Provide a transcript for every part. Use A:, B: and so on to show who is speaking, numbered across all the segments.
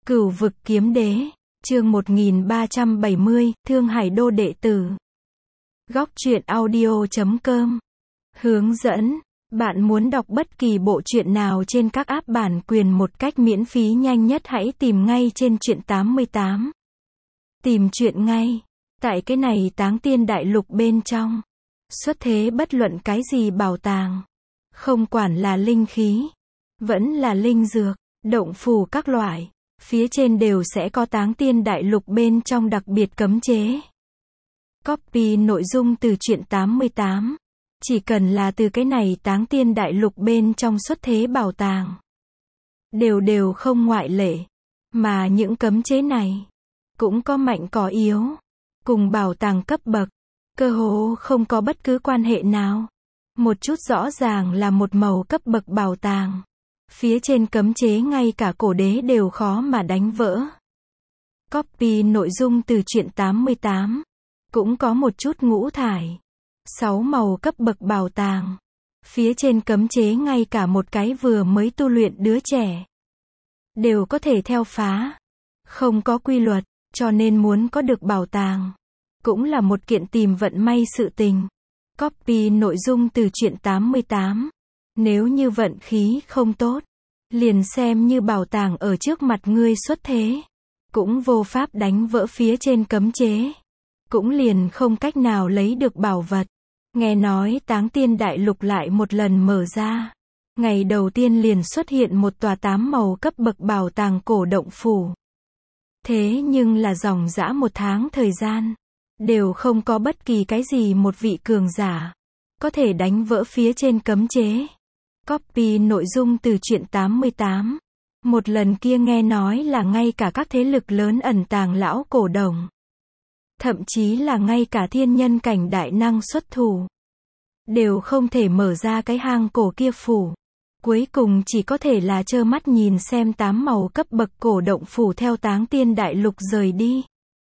A: Cửu vực kiếm đế, chương 1370, Thương Hải Đô đệ tử. Góc truyện audio.com. Hướng dẫn, bạn muốn đọc bất kỳ bộ truyện nào trên các app bản quyền một cách miễn phí nhanh nhất hãy tìm ngay trên truyện 88. Tìm truyện ngay. Tại cái này Táng Tiên Đại Lục bên trong. Xuất thế bất luận cái gì bảo tàng. Không quản là linh khí, vẫn là linh dược, động phù các loại. Phía trên đều sẽ có Táng Tiên Đại Lục bên trong đặc biệt cấm chế. Copy nội dung từ truyện 88. Chỉ cần là từ cái này Táng Tiên Đại Lục bên trong xuất thế bảo tàng. Đều không ngoại lệ. Mà những cấm chế này, cũng có mạnh có yếu. Cùng bảo tàng cấp bậc, cơ hồ không có bất cứ quan hệ nào. Một chút rõ ràng là một màu cấp bậc bảo tàng. Phía trên cấm chế ngay cả cổ đế đều khó mà đánh vỡ. Copy nội dung từ truyện 88. Cũng có một chút ngũ thải. 6 màu cấp bậc bảo tàng. Phía trên cấm chế ngay cả một cái vừa mới tu luyện đứa trẻ đều có thể theo phá. Không có quy luật, cho nên muốn có được bảo tàng cũng là một kiện tìm vận may sự tình. Copy nội dung từ truyện 88. Nếu như vận khí không tốt, liền xem như bảo tàng ở trước mặt ngươi xuất thế, cũng vô pháp đánh vỡ phía trên cấm chế. Cũng liền không cách nào lấy được bảo vật. Nghe nói Táng Tiên Đại Lục lại một lần mở ra. Ngày đầu tiên liền xuất hiện một tòa 8 màu cấp bậc bảo tàng cổ động phủ. Thế nhưng là dòng dã một tháng thời gian, đều không có bất kỳ cái gì một vị cường giả có thể đánh vỡ phía trên cấm chế. Copy nội dung từ truyện 88. Một lần kia nghe nói là ngay cả các thế lực lớn ẩn tàng lão cổ đồng, thậm chí là ngay cả thiên nhân cảnh đại năng xuất thủ, đều không thể mở ra cái hang cổ kia phủ. Cuối cùng chỉ có thể là trơ mắt nhìn xem 8 màu cấp bậc cổ động phủ theo Táng Tiên Đại Lục rời đi.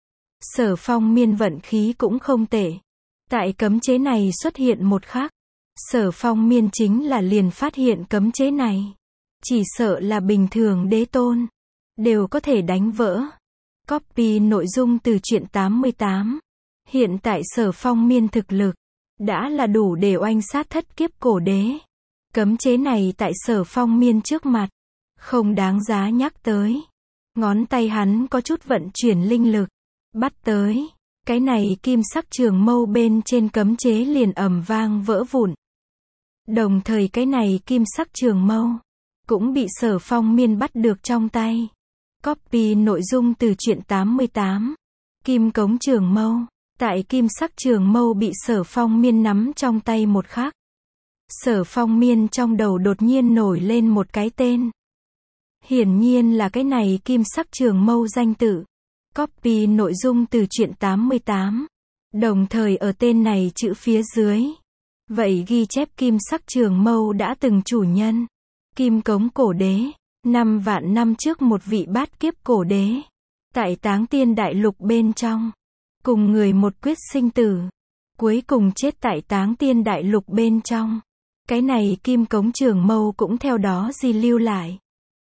A: Sở Phong Miên vận khí cũng không tệ. Tại cấm chế này xuất hiện một khắc, Sở Phong Miên chính là liền phát hiện cấm chế này. Chỉ sợ là bình thường đế tôn đều có thể đánh vỡ. Copy nội dung từ truyện 88. Hiện tại Sở Phong Miên thực lực đã là đủ để oanh sát thất kiếp cổ đế. Cấm chế này tại Sở Phong Miên trước mặt không đáng giá nhắc tới. Ngón tay hắn có chút vận chuyển linh lực, bắt tới cái này kim sắc trường mâu bên trên cấm chế liền ầm vang vỡ vụn. Đồng thời cái này kim sắc trường mâu cũng bị Sở Phong Miên bắt được trong tay. Copy nội dung từ truyện 88. Kim cống trường mâu. Tại kim sắc trường mâu bị Sở Phong Miên nắm trong tay một khắc, Sở Phong Miên trong đầu đột nhiên nổi lên một cái tên. Hiển nhiên là cái này kim sắc trường mâu danh tự. Copy nội dung từ truyện 88. Đồng thời ở tên này chữ phía dưới, vậy ghi chép kim sắc trường mâu đã từng chủ nhân. Kim cống cổ đế. 5 vạn năm trước một vị bát kiếp cổ đế. Tại Táng Tiên Đại Lục bên trong. Cùng người một quyết sinh tử. Cuối cùng chết tại Táng Tiên Đại Lục bên trong. Cái này kim cống trường mâu cũng theo đó di lưu lại.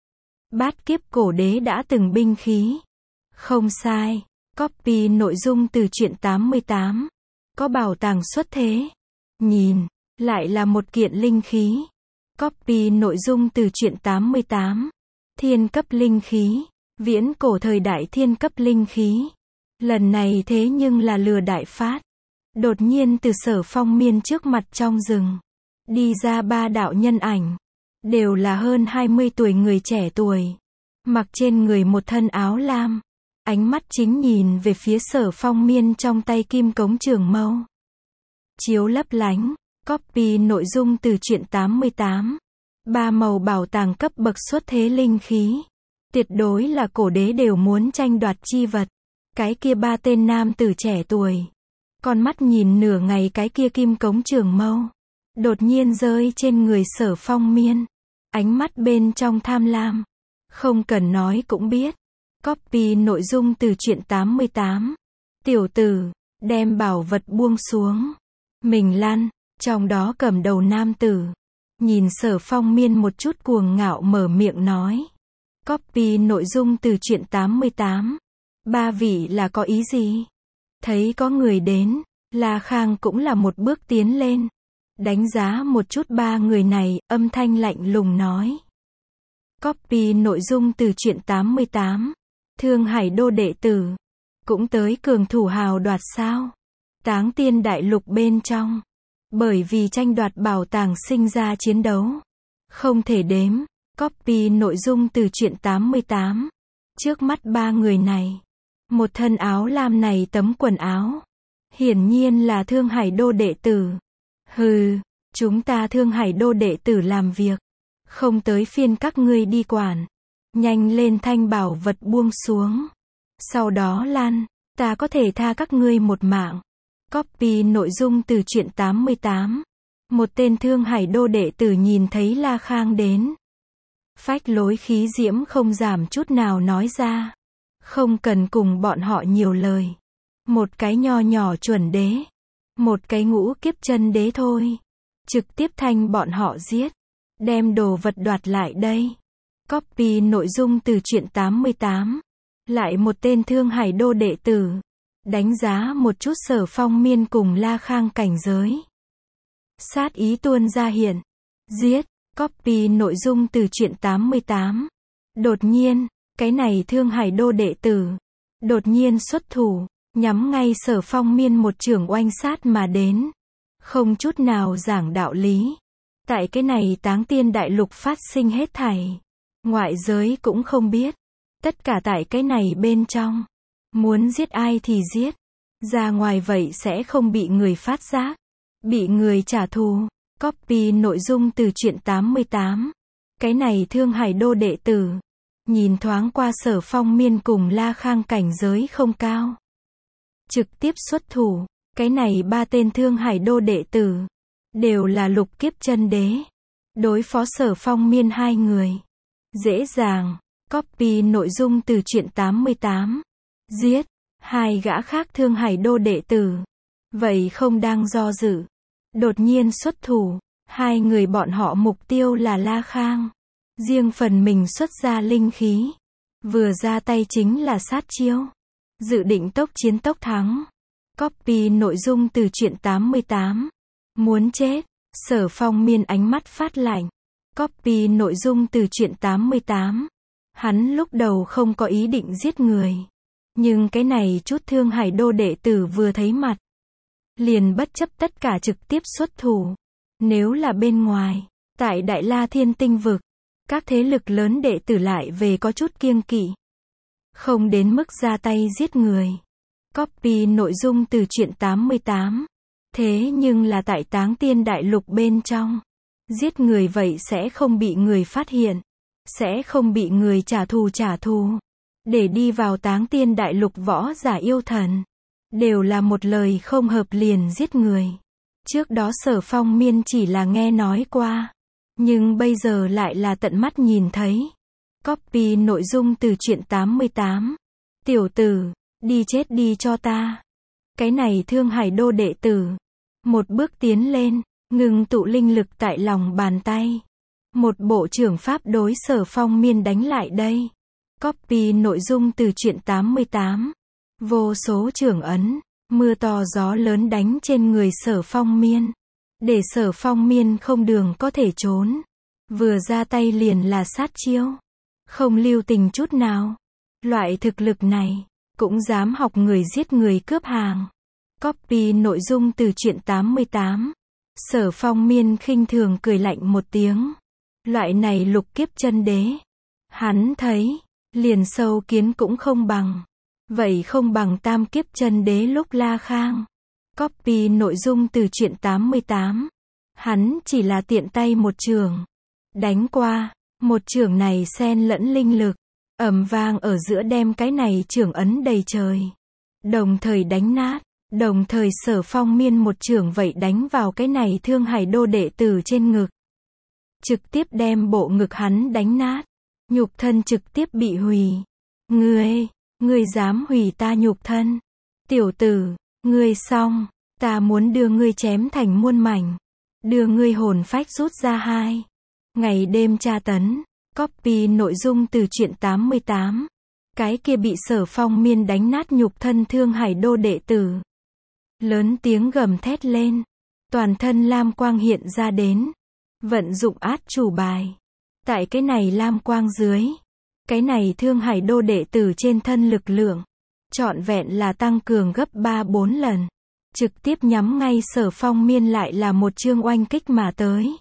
A: Bát kiếp cổ đế đã từng binh khí. Không sai. Copy nội dung từ truyện 88. Có bảo tàng xuất thế. Nhìn, lại là một kiện linh khí. Copy nội dung từ truyện 88. Thiên cấp linh khí. Viễn cổ thời đại thiên cấp linh khí. Lần này thế nhưng là lừa đại phát. Đột nhiên từ Sở Phong Miên trước mặt trong rừng đi ra 3 đạo nhân ảnh. Đều là hơn 20 tuổi người trẻ tuổi. Mặc trên người một thân áo lam. Ánh mắt chính nhìn về phía Sở Phong Miên trong tay kim cống trường mâu. Chiếu lấp lánh. Copy nội dung từ truyện 88. 3 màu bảo tàng cấp bậc xuất thế linh khí. Tuyệt đối là cổ đế đều muốn tranh đoạt chi vật. Cái kia 3 tên nam tử trẻ tuổi. Con mắt nhìn nửa ngày cái kia kim cống trường mâu. Đột nhiên rơi trên người Sở Phong Miên. Ánh mắt bên trong tham lam. Không cần nói cũng biết. Copy nội dung từ truyện 88. Tiểu tử, đem bảo vật buông xuống. Mình lăn. Trong đó cầm đầu nam tử nhìn Sở Phong Miên một chút cuồng ngạo mở miệng nói. Copy nội dung từ truyện 88. Ba vị là có ý gì? Thấy có người đến, La Khang cũng là một bước tiến lên. Đánh giá một chút ba người này, âm thanh lạnh lùng nói. Copy nội dung từ truyện 88. Thương Hải Đô đệ tử. Cũng tới cường thủ hào đoạt sao? Táng Tiên Đại Lục bên trong. Bởi vì tranh đoạt bảo tàng sinh ra chiến đấu. Không thể đếm. Copy nội dung từ truyện 88. Trước mắt ba người này. Một thân áo lam này tấm quần áo. Hiển nhiên là Thương Hải Đô đệ tử. Hừ, chúng ta Thương Hải Đô đệ tử làm việc. Không tới phiên các ngươi đi quản. Nhanh lên thanh bảo vật buông xuống. Sau đó lan, ta có thể tha các ngươi một mạng. Copy nội dung từ truyện 88. Một tên Thương Hải Đô đệ tử nhìn thấy La Khang đến. Phách lối khí diễm không giảm chút nào nói ra. Không cần cùng bọn họ nhiều lời. Một cái nho nhỏ chuẩn đế. Một cái ngũ kiếp chân đế thôi. Trực tiếp thanh bọn họ giết. Đem đồ vật đoạt lại đây. Copy nội dung từ truyện 88. Lại một tên Thương Hải Đô đệ tử. Đánh giá một chút Sở Phong Miên cùng La Khang cảnh giới. Sát ý tuôn ra hiện. Giết. Copy nội dung từ truyện 88. Đột nhiên, cái này Thương Hải Đô đệ tử. Đột nhiên xuất thủ. Nhắm ngay Sở Phong Miên một chưởng oanh sát mà đến. Không chút nào giảng đạo lý. Tại cái này Táng Tiên Đại Lục phát sinh hết thảy. Ngoại giới cũng không biết. Tất cả tại cái này bên trong. Muốn giết ai thì giết. Ra ngoài vậy sẽ không bị người phát giác. Bị người trả thù. Copy nội dung từ truyện 88. Cái này Thương Hải Đô đệ tử. Nhìn thoáng qua Sở Phong Miên cùng La Khang cảnh giới không cao. Trực tiếp xuất thủ. Cái này ba tên Thương Hải Đô đệ tử. Đều là lục kiếp chân đế. Đối phó Sở Phong Miên hai người. Dễ dàng. Copy nội dung từ truyện 88. Giết. Hai gã khác Thương Hải Đô đệ tử. Vậy không đang do dự. Đột nhiên xuất thủ. Hai người bọn họ mục tiêu là La Khang. Riêng phần mình xuất ra linh khí. Vừa ra tay chính là sát chiêu. Dự định tốc chiến tốc thắng. Copy nội dung từ truyện 88. Muốn chết. Sở Phong Miên ánh mắt phát lạnh. Copy nội dung từ truyện 88. Hắn lúc đầu không có ý định giết người. Nhưng cái này chút Thương Hải Đô đệ tử vừa thấy mặt. Liền bất chấp tất cả trực tiếp xuất thủ. Nếu là bên ngoài, tại Đại La Thiên Tinh Vực, các thế lực lớn đệ tử lại về có chút kiêng kỵ. Không đến mức ra tay giết người. Copy nội dung từ truyện 88. Thế nhưng là tại Táng Tiên Đại Lục bên trong. Giết người vậy sẽ không bị người phát hiện. Sẽ không bị người trả thù. Để đi vào Táng Tiên Đại Lục võ giả yêu thần. Đều là một lời không hợp liền giết người. Trước đó Sở Phong Miên chỉ là nghe nói qua. Nhưng bây giờ lại là tận mắt nhìn thấy. Copy nội dung từ truyện 88. Tiểu tử, đi chết đi cho ta. Cái này Thương Hải Đô đệ tử. Một bước tiến lên, ngừng tụ linh lực tại lòng bàn tay. Một bộ trưởng pháp đối Sở Phong Miên đánh lại đây. Copy nội dung từ truyện 88. Vô số trưởng ấn, mưa to gió lớn đánh trên người Sở Phong Miên. Để Sở Phong Miên không đường có thể trốn. Vừa ra tay liền là sát chiêu. Không lưu tình chút nào. Loại thực lực này, cũng dám học người giết người cướp hàng. Copy nội dung từ truyện 88. Sở Phong Miên khinh thường cười lạnh một tiếng. Loại này lục kiếp chân đế. Hắn thấy, liền sâu kiến cũng không bằng. Vậy không bằng tam kiếp chân đế lúc La Khang. Copy nội dung từ truyện 88. Hắn chỉ là tiện tay một chưởng. Đánh qua, một chưởng này xen lẫn linh lực. Ầm vang ở giữa đem cái này chưởng ấn đầy trời. Đồng thời đánh nát. Đồng thời Sở Phong Miên một chưởng vậy đánh vào cái này Thương Hải Đô đệ tử trên ngực. Trực tiếp đem bộ ngực hắn đánh nát. Nhục thân trực tiếp bị hủy. Ngươi dám hủy ta nhục thân. Tiểu tử, ngươi xong, ta muốn đưa ngươi chém thành muôn mảnh. Đưa ngươi hồn phách rút ra hai. Ngày đêm tra tấn. Copy nội dung từ truyện 88. Cái kia bị Sở Phong Miên đánh nát nhục thân Thương Hải Đô đệ tử. Lớn tiếng gầm thét lên. Toàn thân lam quang hiện ra đến. Vận dụng át chủ bài. Tại cái này lam quang dưới. Cái này Thương Hải Đô đệ tử trên thân lực lượng. Trọn vẹn là tăng cường gấp 3-4 lần. Trực tiếp nhắm ngay Sở Phong Miên lại là một chương oanh kích mà tới.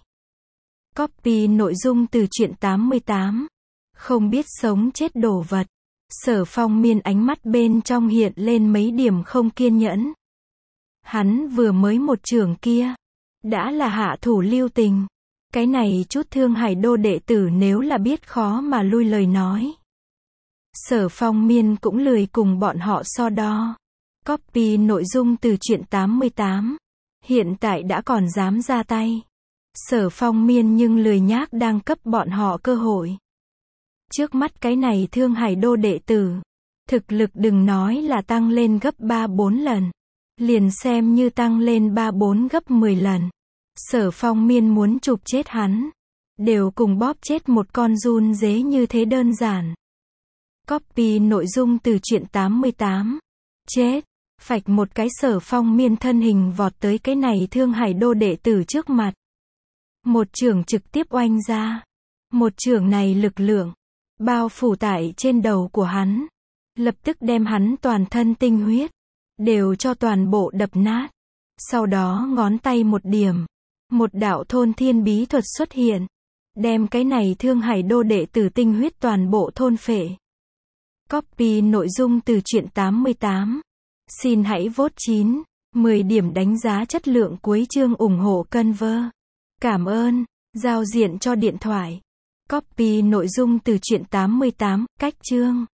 A: Copy nội dung từ truyện 88. Không biết sống chết đồ vật. Sở Phong Miên ánh mắt bên trong hiện lên mấy điểm không kiên nhẫn. Hắn vừa mới một chưởng kia. Đã là hạ thủ lưu tình. Cái này chút Thương Hải Đô đệ tử nếu là biết khó mà lui lời nói. Sở Phong Miên cũng lười cùng bọn họ so đo. Copy nội dung từ truyện 88. Hiện tại đã còn dám ra tay. Sở Phong Miên nhưng lười nhác đang cấp bọn họ cơ hội. Trước mắt cái này Thương Hải Đô đệ tử. Thực lực đừng nói là tăng lên gấp 3-4 lần. Liền xem như tăng lên 3-4 gấp 10 lần. Sở Phong Miên muốn chụp chết hắn. Đều cùng bóp chết một con giun dế như thế đơn giản. Copy nội dung từ truyện 88. Chết. Phạch một cái Sở Phong Miên thân hình vọt tới cái này Thương Hải Đô đệ tử trước mặt. Một chưởng trực tiếp oanh ra. Một chưởng này lực lượng. Bao phủ tại trên đầu của hắn. Lập tức đem hắn toàn thân tinh huyết. Đều cho toàn bộ đập nát. Sau đó ngón tay một điểm. Một đạo thôn thiên bí thuật xuất hiện. Đem cái này Thương Hải Đô đệ tử tinh huyết toàn bộ thôn phệ. Copy nội dung từ truyện 88. Xin hãy vote 9, 10 điểm đánh giá chất lượng cuối chương ủng hộ Conver. Cảm ơn. Giao diện cho điện thoại. Copy nội dung từ truyện 88, cách chương.